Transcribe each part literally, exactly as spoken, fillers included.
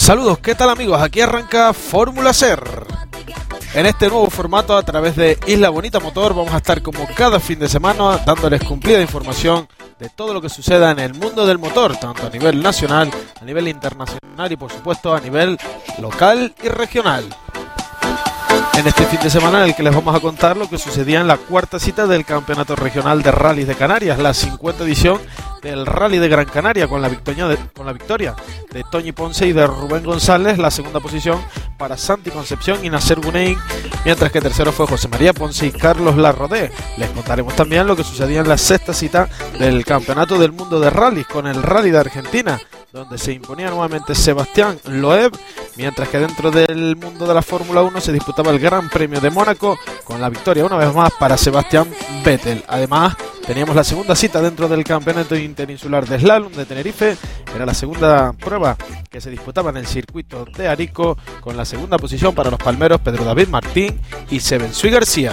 Saludos, ¿qué tal amigos? Aquí arranca Fórmula Ser. En este nuevo formato a través de Isla Bonita Motor vamos a estar como cada fin de semana dándoles cumplida información de todo lo que suceda en el mundo del motor, tanto a nivel nacional, a nivel internacional y por supuesto a nivel local y regional. En este fin de semana en el que les vamos a contar lo que sucedía en la cuarta cita del Campeonato Regional de Rallys de Canarias, la cincuenta edición del Rally de Gran Canaria, con la victoria de, con la victoria de Toñi Ponce y de Rubén González, la segunda posición para Santi Concepción y Nasser Gunein, mientras que tercero fue José María Ponce y Carlos Larrodé. Les contaremos también lo que sucedía en la sexta cita del Campeonato del Mundo de Rallys, con el Rally de Argentina, donde se imponía nuevamente Sebastián Loeb, mientras que dentro del mundo de la Fórmula uno se disputaba el Gran Premio de Mónaco, con la victoria una vez más para Sebastián Vettel. Además, teníamos la segunda cita dentro del Campeonato Interinsular de Slalom de Tenerife. Era la segunda prueba que se disputaba en el circuito de Arico, con la segunda posición para los palmeros Pedro David Martín y Sebensui García.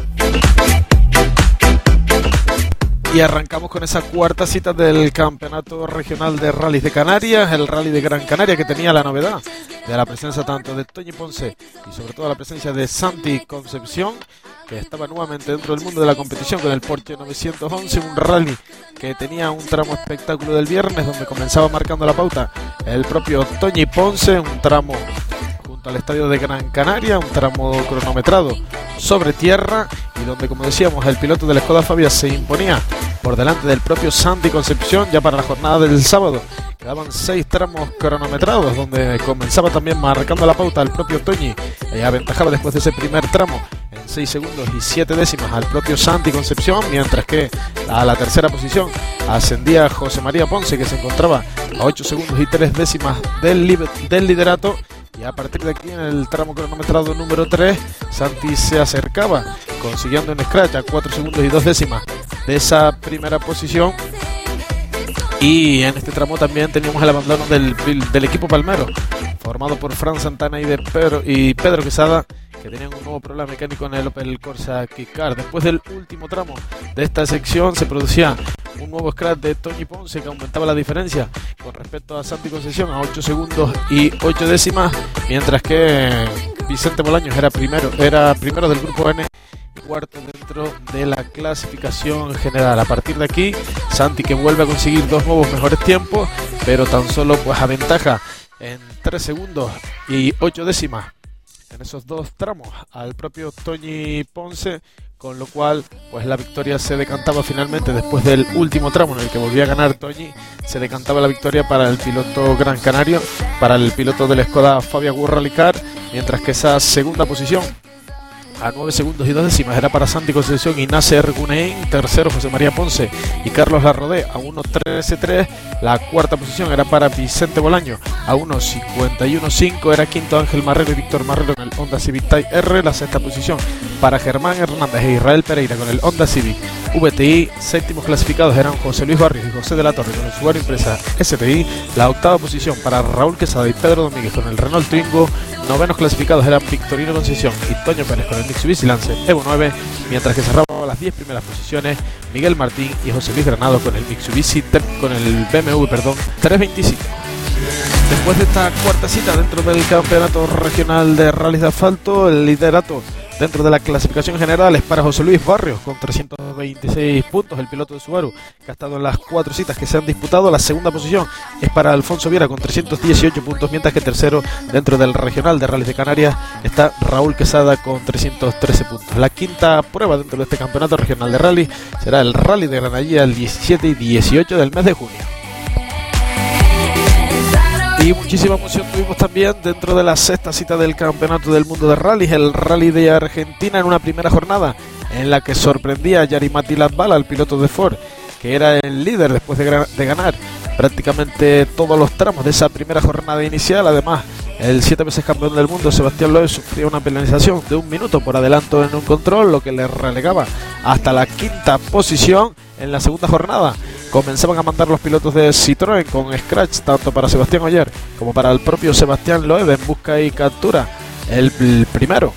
Y arrancamos con esa cuarta cita del Campeonato Regional de Rallys de Canarias, el Rally de Gran Canaria, que tenía la novedad de la presencia tanto de Toñi Ponce y sobre todo la presencia de Santi Concepción, que estaba nuevamente dentro del mundo de la competición con el Porsche novecientos once, un rally que tenía un tramo espectáculo del viernes donde comenzaba marcando la pauta el propio Toñi Ponce, un tramo junto al estadio de Gran Canaria, un tramo cronometrado sobre tierra y donde, como decíamos, el piloto del Skoda Fabia se imponía por delante del propio Santi Concepción. Ya para la jornada del sábado quedaban seis tramos cronometrados donde comenzaba también marcando la pauta el propio Toñi, eh, aventajaba después de ese primer tramo en seis segundos y siete décimas al propio Santi Concepción, mientras que a la tercera posición ascendía José María Ponce, que se encontraba a ocho segundos y tres décimas del, li del liderato. Y a partir de aquí, en el tramo cronometrado número tres, Santi se acercaba, consiguiendo un scratch a cuatro segundos y dos décimas de esa primera posición. Y en este tramo también teníamos el abandono del, del equipo palmero, formado por Fran Santana y, de Pedro, y Pedro Quesada, que tenían un nuevo problema mecánico en el Opel Corsa Kikar. Después del último tramo de esta sección se producía un nuevo scratch de Toñi Ponce, que aumentaba la diferencia con respecto a Santi Concepción a ocho segundos y ocho décimas, mientras que Vicente Bolaños era primero, era primero del grupo N, cuarto dentro de la clasificación general. A partir de aquí, Santi, que vuelve a conseguir dos nuevos mejores tiempos, pero tan solo pues aventaja en tres segundos y ocho décimas en esos dos tramos al propio Toñi Ponce, con lo cual pues la victoria se decantaba finalmente después del último tramo en el que volvía a ganar Toñi. Se decantaba la victoria para el piloto gran canario, para el piloto del Skoda Fabia World Rally Car, mientras que esa segunda posición a nueve segundos y dos décimas era para Santi Concepción y Nasser Gunein, tercero José María Ponce y Carlos Larrodé a uno trece tres. La cuarta posición era para Vicente Bolaño a uno cincuenta y uno cinco, era quinto Ángel Marrero y Víctor Marrero en el Honda Civic Type R. La sexta posición para Germán Hernández e Israel Pereira con el Honda Civic V T I. Séptimos clasificados eran José Luis Barrios y José de la Torre con el Subaru Impresa S T I. La octava posición para Raúl Quesada y Pedro Domínguez con el Renault Twingo. Novenos clasificados eran Victorino Concesión y Toño Pérez con el Mitsubishi Lancer Evo nueve, mientras que cerraban las diez primeras posiciones Miguel Martín y José Luis Granado con el Mitsubishi con el B M W, perdón, trescientos veinticinco. Después de esta cuarta cita dentro del Campeonato Regional de Rallys de Asfalto, el liderato dentro de la clasificación general es para José Luis Barrios con trescientos veintiséis puntos, el piloto de Subaru, que ha estado en las cuatro citas que se han disputado. La segunda posición es para Alfonso Viera con trescientos dieciocho puntos, mientras que tercero dentro del Regional de Rallys de Canarias está Raúl Quesada con trescientos trece puntos. La quinta prueba dentro de este Campeonato Regional de Rally será el Rally de Granadilla el diecisiete y dieciocho del mes de junio. Y muchísima emoción tuvimos también dentro de la sexta cita del Campeonato del Mundo de Rallys, el Rally de Argentina, en una primera jornada en la que sorprendía a Yarimati Latvala, el piloto de Ford, que era el líder después de, de ganar prácticamente todos los tramos de esa primera jornada inicial. Además, el siete veces campeón del mundo Sebastián Loeb sufría una penalización de un minuto por adelanto en un control, lo que le relegaba hasta la quinta posición en la segunda jornada. Comenzaban a mandar los pilotos de Citroën con scratch tanto para Sebastián Oyer como para el propio Sebastián Loeb en busca y captura. El, el primero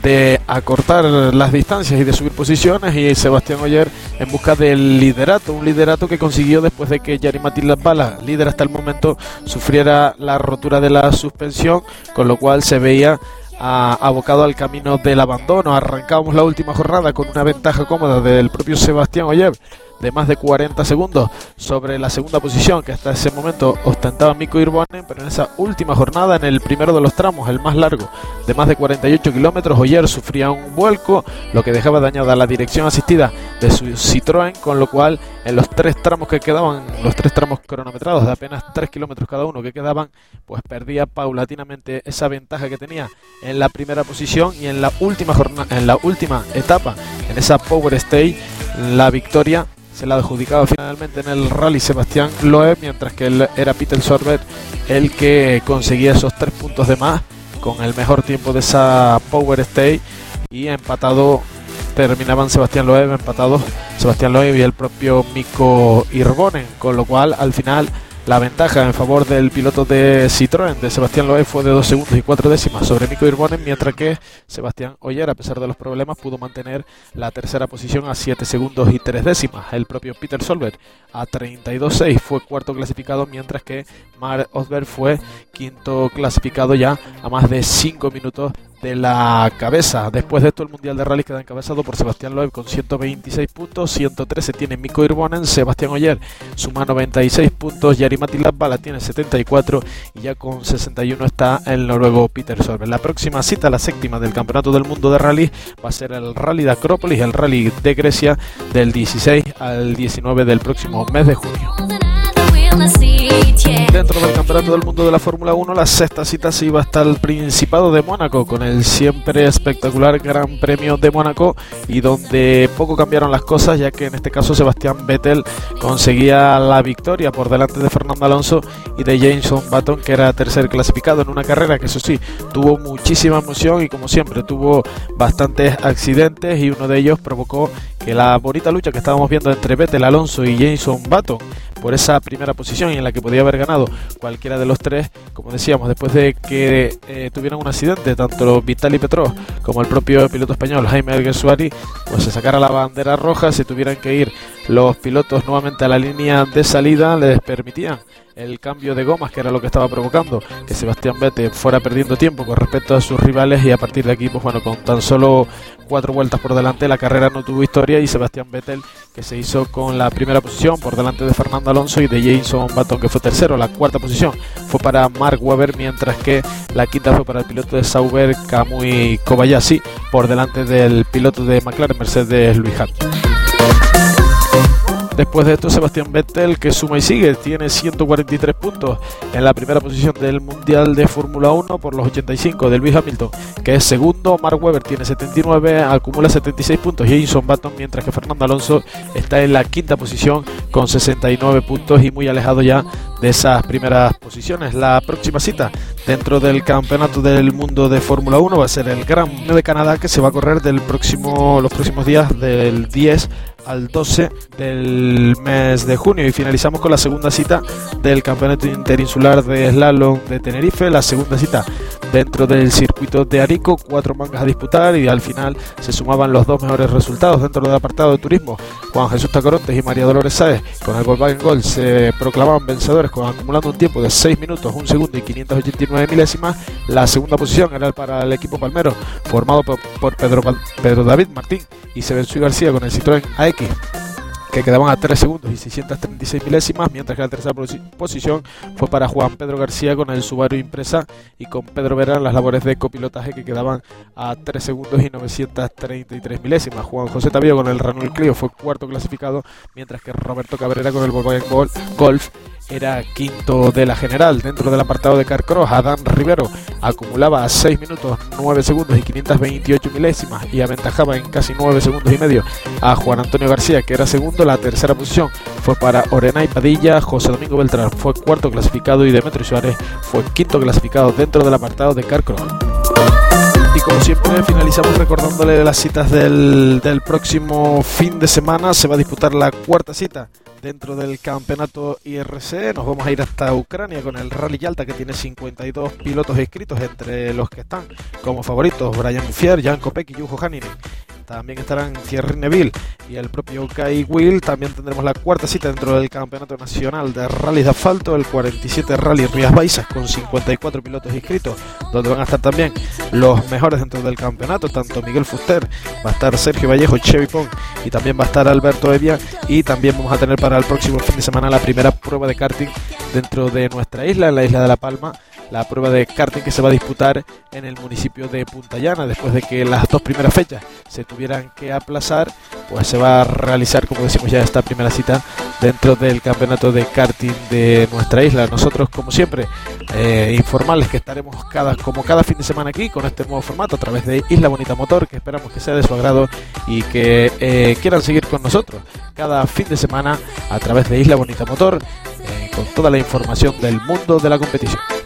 de acortar las distancias y de subir posiciones, y Sebastián Ogier en busca del liderato, un liderato que consiguió después de que Jari-Matti Latvala, líder hasta el momento, sufriera la rotura de la suspensión, con lo cual se veía a, abocado al camino del abandono. Arrancábamos la última jornada con una ventaja cómoda del propio Sebastián Ogier de más de cuarenta segundos sobre la segunda posición que hasta ese momento ostentaba Mikko Hirvonen, pero en esa última jornada, en el primero de los tramos, el más largo, de más de cuarenta y ocho kilómetros, Ogier sufría un vuelco, lo que dejaba dañada la dirección asistida de su Citroën, con lo cual en los tres tramos que quedaban, los tres tramos cronometrados de apenas tres kilómetros cada uno que quedaban, pues perdía paulatinamente esa ventaja que tenía en la primera posición, y en la última jornada, en la última etapa, en esa Power Stage, la victoria se la adjudicaba finalmente en el rally Sebastián Loeb, mientras que él era Peter Solberg el que conseguía esos tres puntos de más con el mejor tiempo de esa Power Stage, y empatado terminaban Sebastián Loeb, empatados Sebastián Loeb y el propio Mikko Hirvonen, con lo cual al final la ventaja en favor del piloto de Citroën, de Sebastián Loeb, fue de dos segundos y cuatro décimas sobre Mikko Hirvonen, mientras que Sebastián Ogier, a pesar de los problemas, pudo mantener la tercera posición a siete segundos y tres décimas. El propio Peter Solberg a treinta y dos seis fue cuarto clasificado, mientras que Mark Osberg fue quinto clasificado ya a más de cinco minutos de la cabeza. Después de esto, el Mundial de Rallys queda encabezado por Sebastián Loeb con ciento veintiséis puntos, ciento trece tiene Mikko Hirvonen, Sebastián Ogier suma noventa y seis puntos, Jari-Matti Latvala tiene setenta y cuatro y ya con sesenta y uno está el noruego Peter Solberg. La próxima cita, la séptima del Campeonato del Mundo de Rallys, va a ser el Rally de Acrópolis, el Rally de Grecia, del dieciséis al diecinueve del próximo mes de junio. Dentro del Campeonato del Mundo de la Fórmula uno, la sexta cita se iba hasta el Principado de Mónaco, con el siempre espectacular Gran Premio de Mónaco, y donde poco cambiaron las cosas, ya que en este caso Sebastián Vettel conseguía la victoria por delante de Fernando Alonso y de Jenson Button, que era tercer clasificado en una carrera que, eso sí, tuvo muchísima emoción y, como siempre, tuvo bastantes accidentes, y uno de ellos provocó que la bonita lucha que estábamos viendo entre Vettel, Alonso y Jenson Button por esa primera posición, y en la que podía haber ganado cualquiera de los tres, como decíamos, después de que eh, tuvieran un accidente tanto Vitaly Petrov como el propio piloto español Jaime Alguersuari, pues se sacara la bandera roja, se tuvieran que ir los pilotos nuevamente a la línea de salida, les permitían el cambio de gomas, que era lo que estaba provocando que Sebastián Vettel fuera perdiendo tiempo con respecto a sus rivales, y a partir de aquí, pues bueno, con tan solo cuatro vueltas por delante, la carrera no tuvo historia, y Sebastián Vettel, que se hizo con la primera posición por delante de Fernando Alonso y de Jenson Button, que fue tercero. La cuarta posición fue para Mark Webber, mientras que la quinta fue para el piloto de Sauber, Kamui Kobayashi, por delante del piloto de McLaren, Mercedes, Lewis Hamilton. Después de esto, Sebastián Vettel, que suma y sigue, tiene ciento cuarenta y tres puntos en la primera posición del Mundial de Fórmula uno por los ochenta y cinco de Lewis Hamilton, que es segundo. Mark Webber tiene setenta y nueve, acumula setenta y seis puntos, y Jenson Button, mientras que Fernando Alonso está en la quinta posición con sesenta y nueve puntos y muy alejado ya de esas primeras posiciones. La próxima cita dentro del Campeonato del Mundo de Fórmula uno va a ser el Gran Premio de Canadá, que se va a correr del próximo, los próximos días del diez al doce del mes de junio, y finalizamos con la segunda cita del Campeonato Interinsular de Slalom de Tenerife, la segunda cita dentro del circuito de Arico, cuatro mangas a disputar, y al final se sumaban los dos mejores resultados dentro del apartado de turismo. Juan Jesús Tacorontes y María Dolores Sáez con el Volkswagen Gol se proclamaban vencedores, con acumulando un tiempo de seis minutos, un segundo y quinientas ochenta y nueve milésimas. La segunda posición era para el equipo palmero, formado por, por Pedro, Pedro David Martín y Sebensuy García con el Citroën A X, que quedaban a tres segundos y seiscientas treinta y seis milésimas, mientras que la tercera posición fue para Juan Pedro García con el Subaru Impresa y con Pedro Vera en las labores de copilotaje, que quedaban a tres segundos y novecientas treinta y tres milésimas. Juan José Tavío con el Renault Clio fue cuarto clasificado, mientras que Roberto Cabrera con el Volkswagen Golf era quinto de la general. Dentro del apartado de Carcross, Adán Rivero acumulaba seis minutos, nueve segundos y quinientas veintiocho milésimas, y aventajaba en casi nueve segundos y medio a Juan Antonio García, que era segundo. La tercera posición fue para Orenay Padilla, José Domingo Beltrán fue cuarto clasificado y Demetrio Suárez fue quinto clasificado dentro del apartado de Carcross. Y como siempre, finalizamos recordándole las citas del, del próximo fin de semana. Se va a disputar la cuarta cita dentro del campeonato I R C. Nos vamos a ir hasta Ucrania con el Rally Yalta, que tiene cincuenta y dos pilotos inscritos, entre los que están como favoritos Brian Muffier, Jan Kopecky y Juho Hänninen. También estarán Thierry Neuville y el propio Kai Will. También tendremos la cuarta cita dentro del Campeonato Nacional de Rallys de Asfalto, el cuarenta y siete Rally Rías Baixas, con cincuenta y cuatro pilotos inscritos, donde van a estar también los mejores dentro del campeonato, tanto Miguel Fuster, va a estar Sergio Vallejo, Chevy Pong, y también va a estar Alberto Evia. Y también vamos a tener para el próximo fin de semana la primera prueba de karting dentro de nuestra isla, en la isla de La Palma, la prueba de karting que se va a disputar en el municipio de Punta Llana. Después de que las dos primeras fechas se tuvieran que aplazar, pues se va a realizar, como decimos ya, esta primera cita dentro del campeonato de karting de nuestra isla. Nosotros, como siempre, eh, informarles que estaremos cada, como cada fin de semana aquí con este nuevo formato a través de Isla Bonita Motor, que esperamos que sea de su agrado y que eh, quieran seguir con nosotros cada fin de semana a través de Isla Bonita Motor, eh, con toda la información del mundo de la competición.